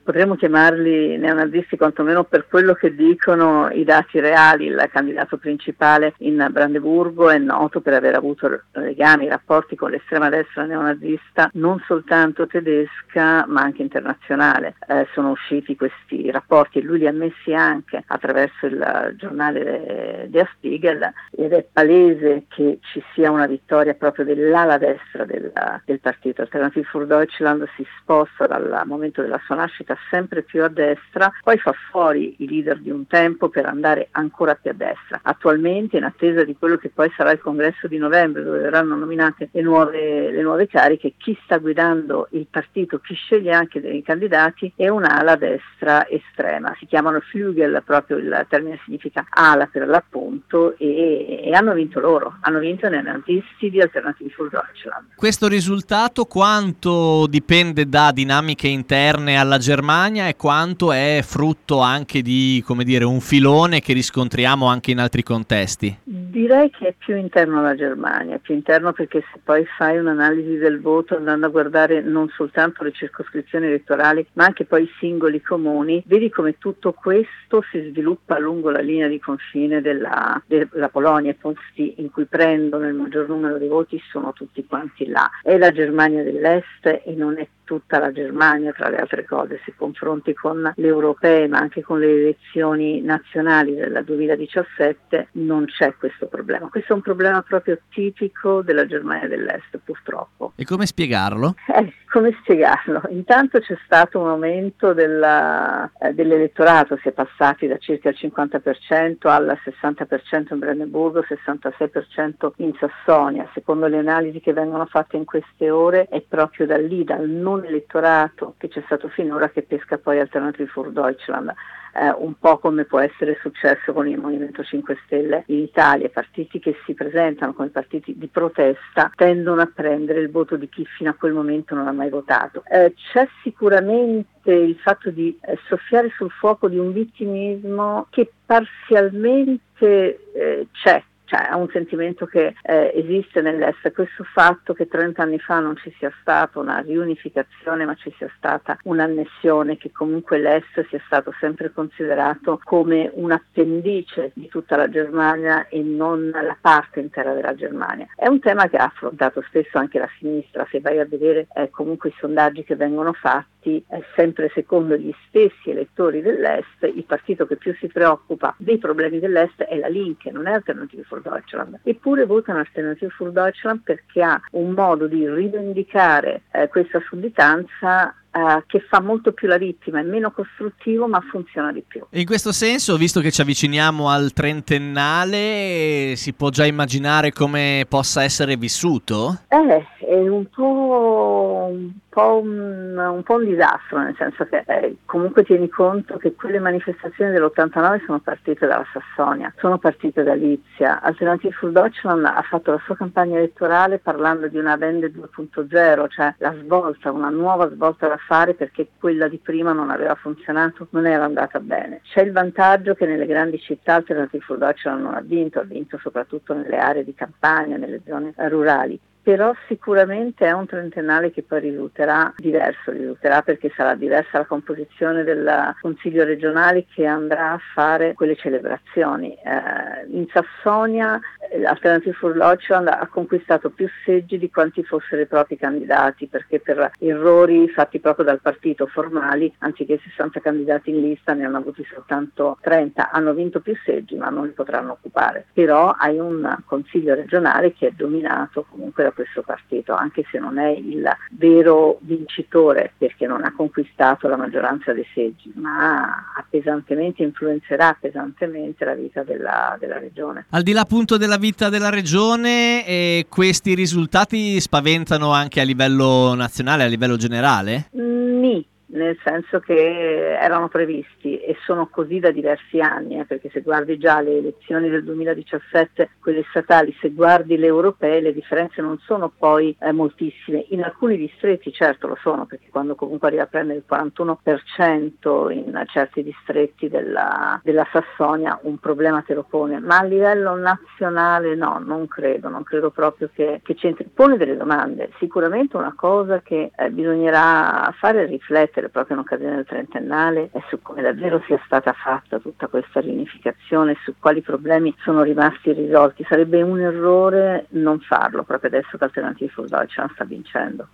Potremmo chiamarli neonazisti quantomeno per quello che dicono i dati reali. Il candidato principale in Brandeburgo è noto per aver avuto legami, rapporti con l'estrema destra neonazista non soltanto tedesca ma anche internazionale. Sono usciti questi rapporti e lui li ha messi anche attraverso il giornale Der Spiegel, ed è palese che ci sia una vittoria proprio dell'ala destra del partito. Alternative für Deutschland si sposta dal momento della sua nascita sempre più a destra, poi fa fuori i leader di un tempo per andare ancora più a destra. Attualmente, in attesa di quello che poi sarà il congresso di novembre, dove verranno nominate le nuove cariche, chi sta guidando il partito, chi sceglie anche dei candidati, è un'ala destra estrema. Si chiamano Flügel, proprio il termine significa ala per l'appunto, e hanno vinto loro, hanno vinto i neonazisti di Alternative für Deutschland. Questo risultato quanto dipende da dinamiche interne alla Germania e quanto è frutto anche di, come dire, un filone che riscontriamo anche in altri contesti? Direi che è più interno alla Germania, più interno perché se poi fai un'analisi del voto andando a guardare non soltanto le circoscrizioni elettorali ma anche poi i singoli comuni, vedi come tutto questo si sviluppa lungo la linea di confine della Polonia. I posti in cui prendono il maggior numero di voti sono tutti quanti là. È la Germania dell'Est e non è tutta la Germania, tra le altre cose. Se confronti con le europee ma anche con le elezioni nazionali del 2017 non c'è questo problema. Questo è un problema proprio tipico della Germania dell'Est, purtroppo. E come spiegarlo? Come spiegarlo? Intanto c'è stato un aumento dell'elettorato, si è passati da circa il 50% al 60% in Brandeburgo, 66% in Sassonia. Secondo le analisi che vengono fatte in queste ore è proprio da lì, dal non elettorato che c'è stato finora, che pesca poi Alternative für Deutschland. Un po' come può essere successo con il Movimento 5 Stelle in Italia. Partiti che si presentano come partiti di protesta tendono a prendere il voto di chi fino a quel momento non ha mai votato. C'è sicuramente il fatto di soffiare sul fuoco di un vittimismo che parzialmente c'è. Cioè, ha un sentimento che esiste nell'Est. Questo fatto che 30 anni fa non ci sia stata una riunificazione ma ci sia stata un'annessione, che comunque l'Est sia stato sempre considerato come un appendice di tutta la Germania e non la parte intera della Germania. È un tema che ha affrontato spesso anche la sinistra. Se vai a vedere comunque i sondaggi che vengono fatti, sempre secondo gli stessi elettori dell'Est, il partito che più si preoccupa dei problemi dell'Est è la Linke, non è Alternative für Deutschland. Eppure votano Alternative für Deutschland perché ha un modo di rivendicare questa sudditanza che fa molto più la vittima, è meno costruttivo ma funziona di più. In questo senso, visto che ci avviciniamo al trentennale, si può già immaginare come possa essere vissuto? È un po' un disastro, nel senso che comunque tieni conto che quelle manifestazioni dell'89 sono partite dalla Sassonia, sono partite da Lipsia. Alternative für Deutschland ha fatto la sua campagna elettorale parlando di una Wende 2.0, cioè la svolta, una nuova svolta da fare perché quella di prima non aveva funzionato, non era andata bene. C'è il vantaggio che nelle grandi città Alternative für Deutschland non ha vinto soprattutto nelle aree di campagna, nelle zone rurali. Però sicuramente è un trentennale che poi risulterà perché sarà diversa la composizione del Consiglio regionale che andrà a fare quelle celebrazioni. In Sassonia Alternative für Deutschland ha conquistato più seggi di quanti fossero i propri candidati, perché per errori fatti proprio dal partito formali, anziché 60 candidati in lista ne hanno avuti soltanto 30, hanno vinto più seggi ma non li potranno occupare. Però hai un Consiglio regionale che è dominato comunque da questo partito, anche se non è il vero vincitore perché non ha conquistato la maggioranza dei seggi, ma influenzerà pesantemente la vita della regione. Al di là appunto della vita della regione, questi risultati spaventano anche a livello nazionale, a livello generale? Nel senso che erano previsti e sono così da diversi anni, perché se guardi già le elezioni del 2017, quelle statali, se guardi le europee, le differenze non sono poi moltissime. In alcuni distretti certo lo sono, perché quando comunque arriva a prendere il 41% in certi distretti della Sassonia un problema te lo pone, ma a livello nazionale no, non credo proprio che c'entri. Pone delle domande, sicuramente una cosa che bisognerà fare è riflettere, riflettere proprio in occasione del trentennale è su come davvero sia stata fatta tutta questa riunificazione, su quali problemi sono rimasti irrisolti. Sarebbe un errore non farlo proprio adesso che Alternative for Deutschland sta vincendo.